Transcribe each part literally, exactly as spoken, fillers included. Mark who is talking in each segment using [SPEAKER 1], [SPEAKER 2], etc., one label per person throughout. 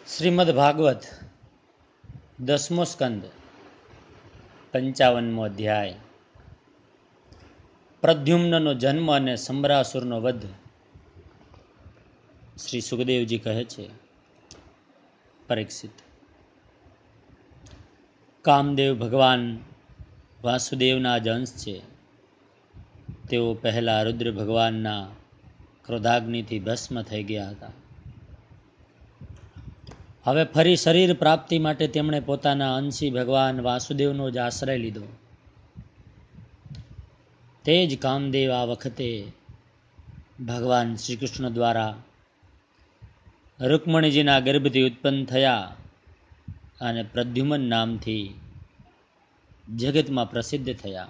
[SPEAKER 1] શ્રીમદ ભાગવત દસમો સ્કંદ પંચાવનમો અધ્યાય. પ્રદ્યુમ્નનો જન્મ અને સંબરાસુરનો વધ. શ્રી સુખદેવજી કહે છે, પરીક્ષિત, કામદેવ ભગવાન વાસુદેવના જ અંશ છે. તેઓ પહેલા રુદ્ર ભગવાનના ક્રોધાગ્નિથી ભસ્મ થઈ ગયા હતા. હવે ફરી શરીર પ્રાપ્તિ માટે તેમણે પોતાના અંશી ભગવાન વાસુદેવનો જ આશ્રય લીધો. તે જ કામદેવ આ વખતે ભગવાન શ્રી કૃષ્ણ દ્વારા રૂકમણીજીના ગર્ભથી ઉત્પન્ન થયા અને પ્રદ્યુમન નામથી જગતમાં પ્રસિદ્ધ થયા.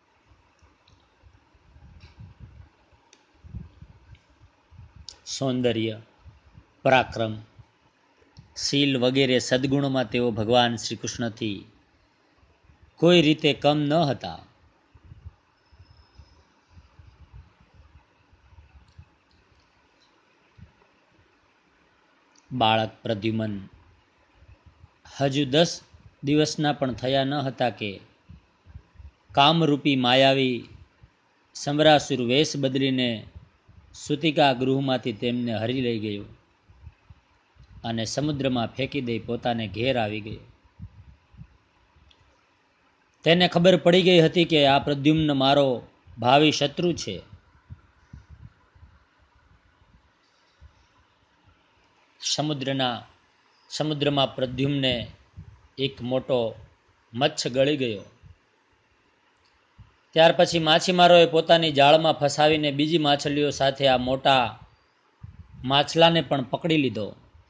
[SPEAKER 1] સૌંદર્ય, પરાક્રમ, શીલ વગેરે સદગુણોમાં તેઓ ભગવાન શ્રી કૃષ્ણથી કોઈ રીતે કમ ન હતા. બાળક પ્રદ્યુમન હજુ દસ દિવસના પણ થયા ન હતા કે કામરૂપી માયાવી સંબરાસુર વેશ બદલીને સૂતિકા ગૃહમાંથી તેમને હરી લઈ ગયો અને સમુદ્રમાં ફેંકી દઈ પોતાને ઘેર આવી ગયો. તેને ખબર પડી ગઈ હતી કે આ પ્રદ્યુમ્ન મારો ભાવિ શત્રુ છે. સમુદ્રના સમુદ્રમાં પ્રદ્યુમ્ને એક મોટો મચ્છ ગળી ગયો. ત્યાર પછી માછીમારોએ પોતાની જાળમાં ફસાવીને બીજી માછલીઓ સાથે આ મોટા માછલાને પણ પકડી લીધો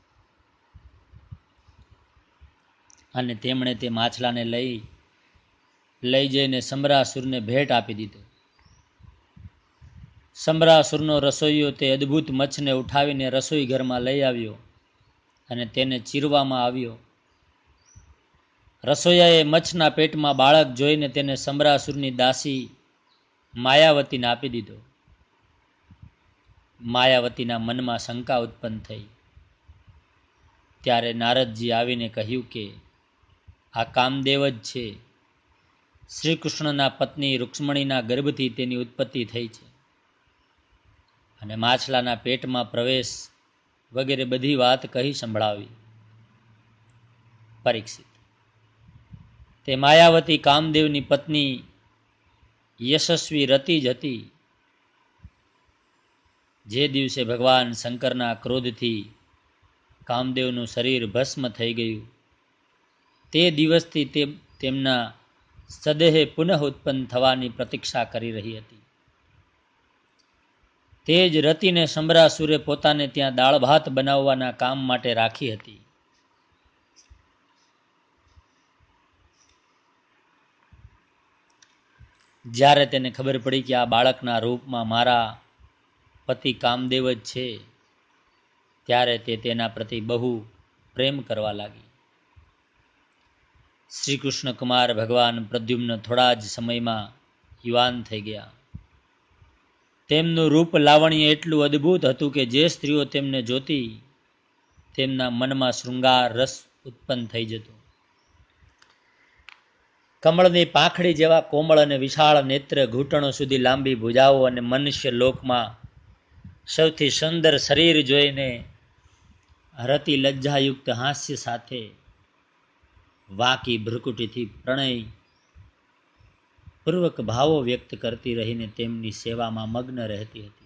[SPEAKER 1] અને તેમણે તે માછલાને લઈ લઈ જઈને સંબરાસુરને ભેટ આપી દીધો. સંબરાસુરનો રસોઈયો તે અદ્ભુત મચ્છને ઉઠાવીને રસોઈ ઘરમાં લઈ આવ્યો અને તેને ચીરવામાં આવ્યો. રસોઈયાએ મચ્છના પેટમાં બાળક જોઈને તેને સંબરાસુરની દાસી માયાવતીને આપી દીધો. માયાવતીના મનમાં શંકા ઉત્પન્ન થઈ. ત્યારે નારદજી આવીને કહ્યું કે આ કામદેવ જ છે. શ્રી કૃષ્ણના પત્ની રૂક્ષ્મણીના ગર્ભથી તેની ઉત્પત્તિ થઈ છે અને માછલાના પેટમાં પ્રવેશ વગેરે બધી વાત કહી સંભળાવી. પરીક્ષિત, તે માયાવતી કામદેવની પત્ની યશસ્વી રતિ જ હતી. જે દિવસે ભગવાન શંકરના ક્રોધથી કામદેવનું શરીર ભસ્મ થઈ ગયું તે દિવસથી તે તેમના સદેહે પુનઃ ઉત્પન્ન થવાની પ્રતીક્ષા કરી રહી હતી. તે જ રતિને સંબરાસુરે પોતાને ત્યાં દાળ ભાત બનાવવાના કામ માટે રાખી હતી. જ્યારે તેને ખબર પડી કે આ બાળકના રૂપમાં મારા પતિ કામદેવ જ છે, ત્યારે તે તેના પ્રતિ બહુ પ્રેમ કરવા લાગી. શ્રી કૃષ્ણ કુમાર ભગવાન પ્રદ્યુમ્ન થોડા જ સમયમાં યુવાન થઈ ગયા. તેમનું રૂપ લાવણ્ય એટલું અદ્ભુત હતું કે જે સ્ત્રીઓ તેમને જોતી તેમના મનમાં શૃંગાર રસ ઉત્પન્ન થઈ જતો. કમળની પાંખડી જેવા કોમળ અને વિશાળ નેત્ર, ઘૂંટણો સુધી લાંબી ભુજાઓ અને મનુષ્ય લોકમાં સૌથી સુંદર શરીર જોઈને રતિ લજ્જાયુક્ત હાસ્ય સાથે વાકી ભ્રુકુટીથી પ્રણય પૂર્વક ભાવો વ્યક્ત કરતી રહીને તેમની સેવામાં મગ્ન રહેતી હતી.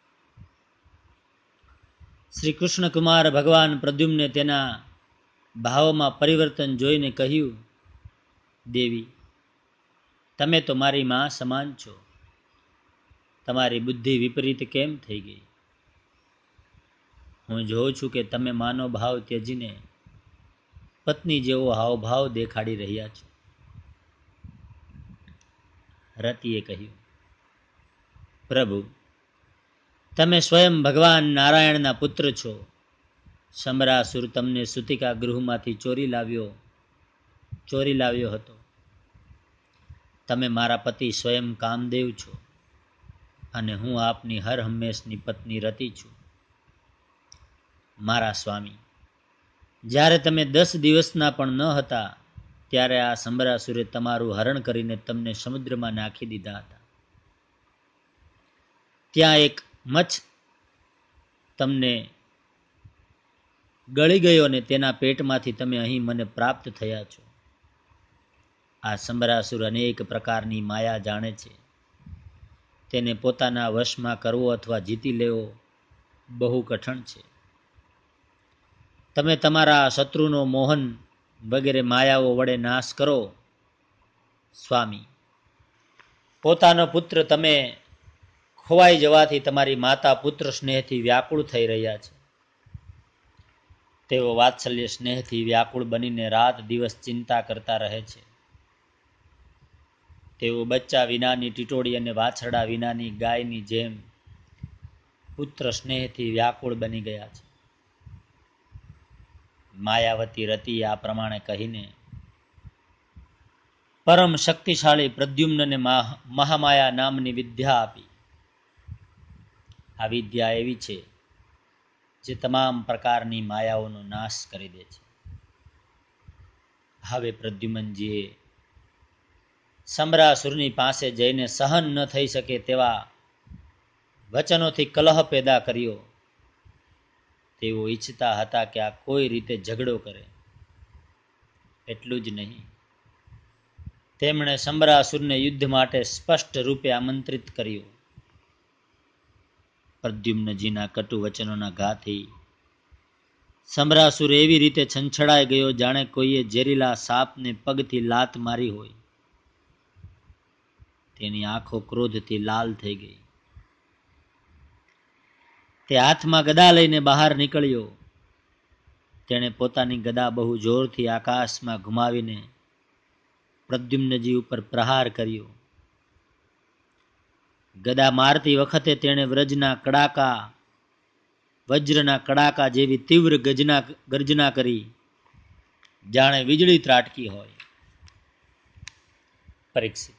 [SPEAKER 1] શ્રી કૃષ્ણ કુમાર ભગવાન પ્રદ્યુમ્ને તેના ભાવોમાં પરિવર્તન જોઈને કહ્યું, દેવી, તમે તો મારી માં સમાન છો. તમારી બુદ્ધિ વિપરીત કેમ થઈ ગઈ? હું જોઉં છું કે તમે માનો ભાવ ત્યજીને પત્ની જેવો હાવભાવ દેખાડી રહ્યા છો. રતિએ કહ્યું, પ્રભુ, તમે સ્વયં ભગવાન નારાયણના પુત્ર છો. સંબરાસુર તમને સૂતિકા ગૃહમાંથી ચોરી લાવ્યો ચોરી લાવ્યો હતો. તમે મારા પતિ સ્વયં કામદેવ છો અને હું આપની હર હંમેશની પત્ની રતિ છું. મારા સ્વામી, જ્યારે તમે દસ દિવસના પણ ન હતા ત્યારે આ સંબરાસુરે તમારું હરણ કરીને તમને સમુદ્રમાં નાખી દીધા હતા. ત્યાં એક મચ્છ તમને ગળી ગયો અને તેના પેટમાંથી તમે અહીં મને પ્રાપ્ત થયા છો. આ સંબરાસુર અનેક પ્રકારની માયા જાણે છે. તેને પોતાના વશમાં કરવો અથવા જીતી લેવો બહુ કઠણ છે. તમે તમારા શત્રુનો મોહન વગેરે માયાઓ વડે નાશ કરો. સ્વામી, પોતાનો પુત્ર તમે ખોવાઈ જવાથી તમારી માતા પુત્ર સ્નેહથી વ્યાકુળ થઈ રહ્યા છે. તેઓ વાત્સલ્ય સ્નેહથી વ્યાકુળ બનીને રાત દિવસ ચિંતા કરતા રહે છે. તેઓ બચ્ચા વિનાની ટીટોળી અને વાછરડા વિનાની ગાયની જેમ પુત્ર સ્નેહથી વ્યાકુળ બની ગયા છે. માયાવતી રતિ આ પ્રમાણે કહીને પરમ શક્તિશાળી પ્રદ્યુમ્નને મહામાયા નામની વિદ્યા આપી. આ વિદ્યા એવી છે જે તમામ પ્રકારની માયાઓનો નાશ કરી દે છે. હવે પ્રદ્યુમ્નજીએ સંબરાસુરની પાસે જઈને સહન ન થઈ શકે તેવા વચનોથી કલહ પેદા કર્યો. તેઓ ઈચ્છતા હતા કે આ કોઈ રીતે ઝઘડો કરે. એટલું જ નહીં, તેમણે સંબરાસુરને યુદ્ધ માટે સ્પષ્ટ રૂપે આમંત્રિત કર્યો. પ્રદ્યુમ્નજીના કટુ વચનોના ઘાથી સંબરાસુર એવી રીતે છંછળાઈ ગયો જાણે કોઈએ ઝેરીલા સાપને પગથી લાત મારી હોય. તેની આંખો ક્રોધથી લાલ થઈ ગઈ. તે હાથમાં ગદા લઈને બહાર નીકળ્યો. તેણે પોતાની ગદા બહુ જોરથી આકાશમાં ઘુમાવીને પ્રદ્યુમ્નજી ઉપર પ્રહાર કર્યો. ગદા મારતી વખતે તેણે વ્રજના કડાકા વજ્રના કડાકા જેવી તીવ્ર ગજના ગર્જના કરી, જાણે વીજળી ત્રાટકી હોય. પરીક્ષિત,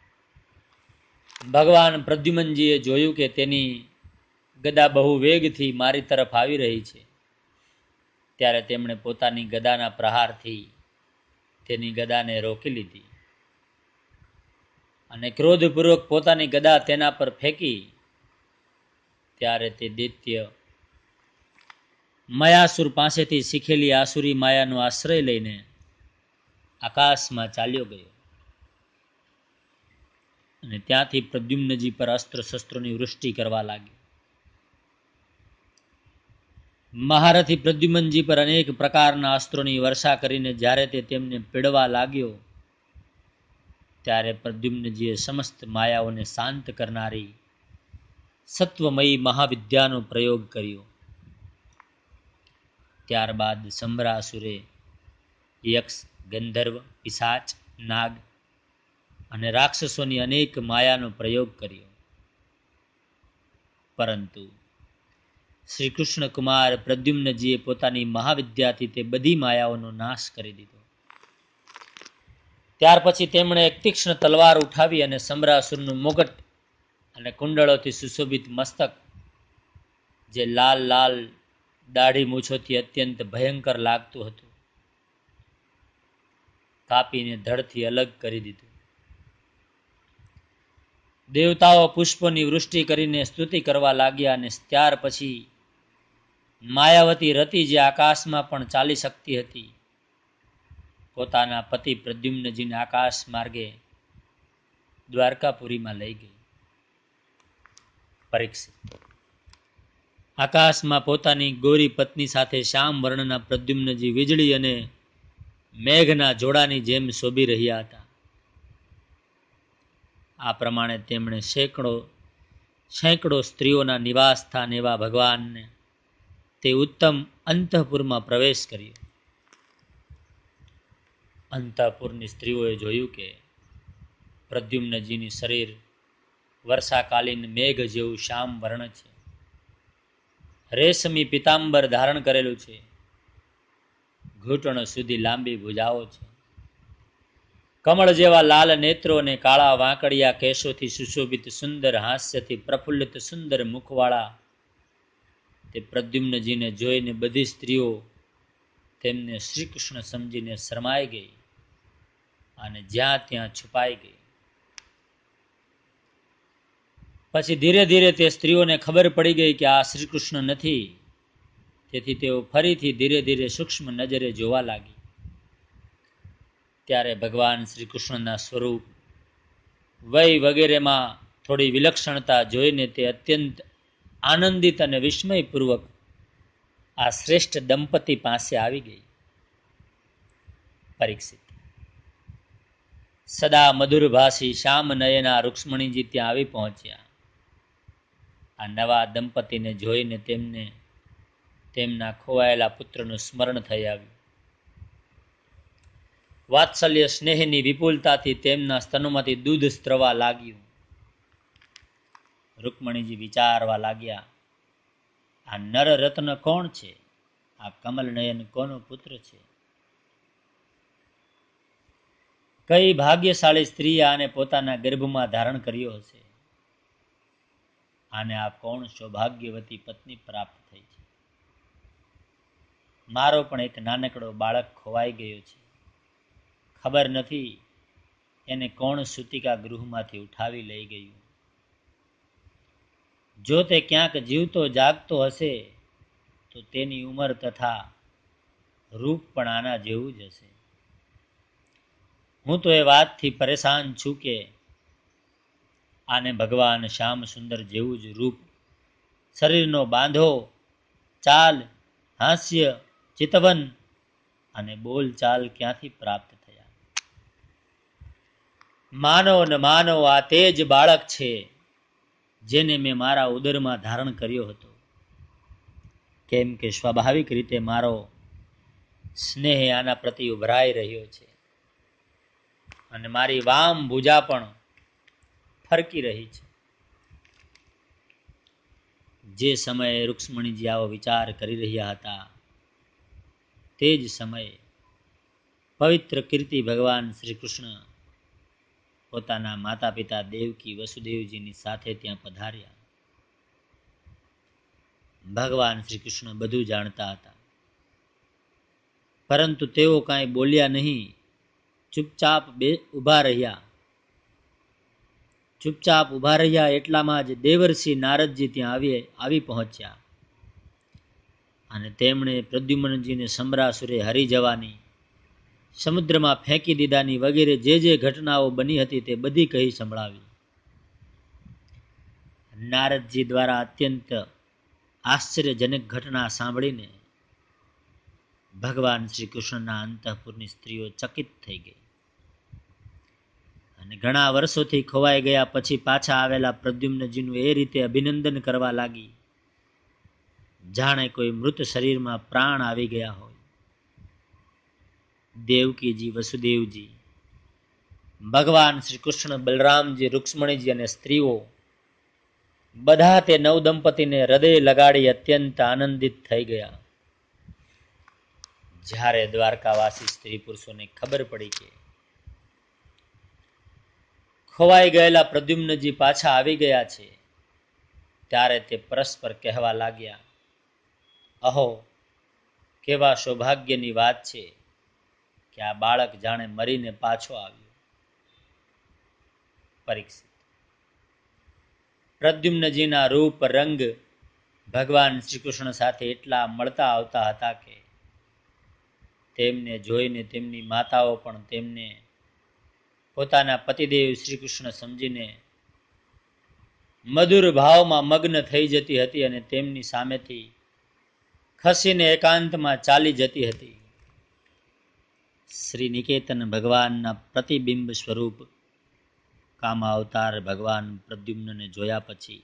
[SPEAKER 1] ભગવાન પ્રદ્યુમ્નજીએ જોયું કે તેની ગદા બહુ વેગથી મારી તરફ આવી રહી છે. ત્યારે તેમણે પોતાની ગદાના પ્રહારથી તેની ગદાને રોકી લીધી અને ક્રોધપૂર્વક પોતાની ગદા તેના પર ફેંકી. ત્યારે તે દૈત્ય મયાસુર પાસેથી શીખેલી આસુરી માયાનો આશ્રય લઈને આકાશમાં ચાલ્યો ગયો અને ત્યાંથી પ્રદ્યુમ્નજી પર અસ્ત્ર શસ્ત્રોની વૃષ્ટિ કરવા લાગ્યો. મહારથી પ્રદ્યુમ્નજી પર અનેક પ્રકારના અસ્ત્રોની વર્ષા કરીને જ્યારે તે તેમને પીડવા લાગ્યો ત્યારે પ્રદ્યુમ્નજીએ સમસ્ત માયાઓને શાંત કરનારી સત્વમયી મહાવિદ્યાનો પ્રયોગ કર્યો. ત્યારબાદ સંબરાસુરે યક્ષ, ગંધર્વ, પિશાચ, નાગ અને રાક્ષસોની અનેક માયાનો પ્રયોગ કર્યો. પરંતુ શ્રી કૃષ્ણ કુમાર પ્રદ્યુમ્નજીએ પોતાની મહાવિદ્યાથી તે બધી માયાઓનો નાશ કરી દીધો. ત્યાર પછી તેમણે એક તીક્ષ્ણ તલવાર ઉઠાવી અને સંબરાસુરનું મુગટ અને કુંડળોથી સુશોભિત મસ્તક, જે લાલ લાલ દાઢી મૂછોથી અત્યંત ભયંકર લાગતું હતું, કાપીને ધડથી અલગ કરી દીધું. દેવતાઓ પુષ્પોની વૃષ્ટિ કરીને સ્તુતિ કરવા લાગ્યા અને ત્યાર પછી માયાવતી રતિ, જે આકાશમાં પણ ચાલી શકતી હતી, પોતાના પતિ પ્રદ્યુમ્નજીને આકાશ માર્ગે દ્વારકાપુરીમાં લઈ ગઈ. પરીક્ષિત, આકાશમાં પોતાની ગોરી પત્ની સાથે શ્યામ વર્ણના પ્રદ્યુમ્નજી વીજળી અને મેઘના જોડાની જેમ શોભી રહ્યા હતા. આ પ્રમાણે તેમણે સેંકડો સેંકડો સ્ત્રીઓના નિવાસ સ્થાન એવા ભગવાનને તે ઉત્તમ અંતઃપુરમાં પ્રવેશ કર્યો. અંતઃપુરની સ્ત્રીઓએ જોયું કે પ્રદ્યુમ્નજીની શરીર વર્ષાકાલીન મેઘ જેવું શ્યામ વર્ણ છે. રેશમી પિતાંબર ધારણ કરેલું છે. ઘૂંટણ સુધી લાંબી ભુજાઓ છે. કમળ જેવા લાલ નેત્રો અને કાળા વાંકડિયા કેશોથી સુશોભિત સુંદર હાસ્યથી પ્રફુલ્લિત સુંદર મુખવાળા તે પ્રદ્યુમ્નજીને જોઈને બધી સ્ત્રીઓ તેમને શ્રી કૃષ્ણ સમજીને શરમાઈ ગઈ અને જ્યાં ત્યાં છુપાઈ ગઈ. પછી ધીરે ધીરે તે સ્ત્રીઓને ખબર પડી ગઈ કે આ શ્રી કૃષ્ણ નથી. તેથી તેઓ ફરીથી ધીરે ધીરે સૂક્ષ્મ નજરે જોવા લાગી. ત્યારે ભગવાન શ્રી કૃષ્ણના સ્વરૂપ, વય વગેરેમાં થોડી વિલક્ષણતા જોઈને તે અત્યંત આનંદિત અને વિસ્મયપૂર્વક આ શ્રેષ્ઠ દંપતી પાસે આવી ગઈ. પરીક્ષિત સદા મધુરભાષી શ્યામ નયના રૂક્ષ્મણીજી ત્યાં આવી પહોંચ્યા. આ નવા દંપતીને જોઈને તેમને તેમના ખોવાયેલા પુત્રનું સ્મરણ થઈ આવ્યું. વાત્સલ્ય સ્નેહની વિપુલતાથી તેમના સ્તનોમાંથી દૂધ સ્ત્રવા લાગ્યું. રૂક્મણીજી વિચારવા લાગ્યા, આ નર રત્ન કોણ છે? આ કમલ નયન કોનો પુત્ર છે? કઈ ભાગ્યશાળી સ્ત્રીએ આને પોતાના ગર્ભમાં ધારણ કર્યો હશે? આને આ કોણ સૌભાગ્યવતી પત્ની પ્રાપ્ત થઈ છે? મારો પણ એક નાનકડો બાળક ખોવાઈ ગયો છે. ખબર નથી એને કોણ સૂતિકા ગૃહમાંથી ઉઠાવી લઈ ગયું. જો તે ક્યાંક જીવતો જાગતો હશે તો તેની ઉંમર તથા રૂપ પણ આના જેવું જ હશે. હું તો એ વાતથી પરેશાન છું કે આને ભગવાન શ્યામ સુંદર જેવું જ રૂપ, શરીરનો બાંધો, ચાલ, હાસ્ય, ચિતવન અને બોલ ચાલ ક્યાંથી પ્રાપ્ત થયા? માનો ને માનો આ તે જ બાળક છે જેને મેં મારા ઉદરમાં ધારણ કર્યો હતો. કેમ કે સ્વાભાવિક રીતે મારો સ્નેહ આના પ્રતિ ઉભરાઈ રહ્યો છે અને મારી વામ ભુજા પણ ફરકી રહી છે. જે સમયે રૂક્ષ્મણીજી આવો વિચાર કરી રહ્યા હતા તે જ સમયે પવિત્ર કીર્તિ ભગવાન શ્રી કૃષ્ણ પોતાના માતા પિતા દેવકી વસુદેવજીની સાથે ત્યાં પધાર્યા. ભગવાન શ્રી કૃષ્ણ બધું જાણતા હતા, પરંતુ તેઓ કાંઈ બોલ્યા નહીં. ચૂપચાપ બે ઊભા રહ્યા. ચૂપચાપ ઊભા રહ્યા એટલામાં જ દેવર્ષિ નારદજી ત્યાં આવી આવી પહોંચ્યા અને તેમણે પ્રદ્યુમ્નજીને સમરાસુરે હરી જવાની, સમુદ્રમાં ફેંકી દીધાની વગેરે જે જે ઘટનાઓ બની હતી તે બધી કહી સંભળાવી. નારદજી દ્વારા અત્યંત આશ્ચર્યજનક ઘટના સાંભળીને ભગવાન શ્રી કૃષ્ણના અંતઃપુરની સ્ત્રીઓ ચકિત થઈ ગઈ અને ઘણા વર્ષોથી ખોવાઈ ગયા પછી પાછા આવેલા પ્રદ્યુમ્નજીનું એ રીતે અભિનંદન કરવા લાગી જાણે કોઈ મૃત શરીરમાં પ્રાણ આવી ગયા હોય. દેવકીજી, વસુદેવજી, ભગવાન શ્રી કૃષ્ણ, બલરામજી, રૂક્ષ્મણીજી અને સ્ત્રીઓ બધા તે નવ દંપતીને હૃદય લગાડી અત્યંત આનંદિત થઈ ગયા. જ્યારે દ્વારકાવાસી સ્ત્રી પુરુષોને ખબર પડી કે ખોવાઈ ગયેલા પ્રદ્યુમ્નજી પાછા આવી ગયા છે, ત્યારે તે પરસ્પર કહેવા લાગ્યા, અહો, કેવા સૌભાગ્યની વાત છે કે આ બાળક જાણે મરીને પાછો આવ્યો. પરીક્ષિત પ્રદ્યુમ્નજીના રૂપ રંગ ભગવાન શ્રી કૃષ્ણ સાથે એટલા મળતા આવતા હતા કે તેમને જોઈને તેમની માતાઓ પણ તેમને પોતાના પતિદેવ શ્રી કૃષ્ણ સમજીને મધુર ભાવમાં મગ્ન થઈ જતી હતી અને તેમની સામેથી ખસીને એકાંતમાં ચાલી જતી હતી. શ્રી નિકેતન ભગવાનના પ્રતિબિંબ સ્વરૂપ કામા અવતાર ભગવાન પ્રદ્યુમ્નને જોયા પછી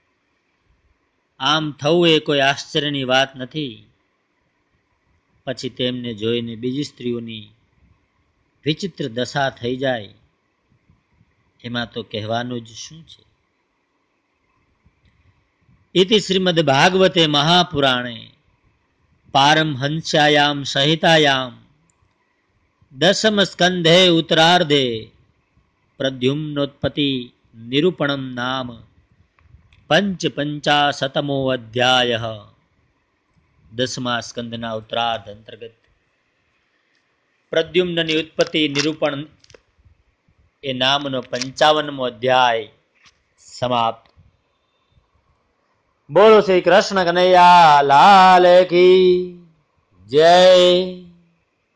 [SPEAKER 1] આમ થવું એ કોઈ આશ્ચર્યની વાત નથી. પછી તેમને જોઈને બીજી સ્ત્રીઓની વિચિત્ર દશા થઈ જાય એમાં તો કહેવાનું જ શું છે. ઇતિ શ્રીમદ ભાગવતે મહાપુરાણે પારમહંસ્યાયામ સંહિતાયામ દશમ સ્કંધે ઉત્તરાર્ધે પ્રદ્યુમ્નોત્પત્તિ નિરૂપણમ નામ પંચ પંચાશતમો અધ્યાય. દસમા સ્કંદના ઉત્તરાર્ધ અંતર્ગત પ્રદ્યુમ્નની ઉત્પત્તિ નિરૂપણ એ નામનો પંચાવનમો અધ્યાય સમાપ્ત. બોલો શ્રી કૃષ્ણ કનૈયા લાલ કી જય.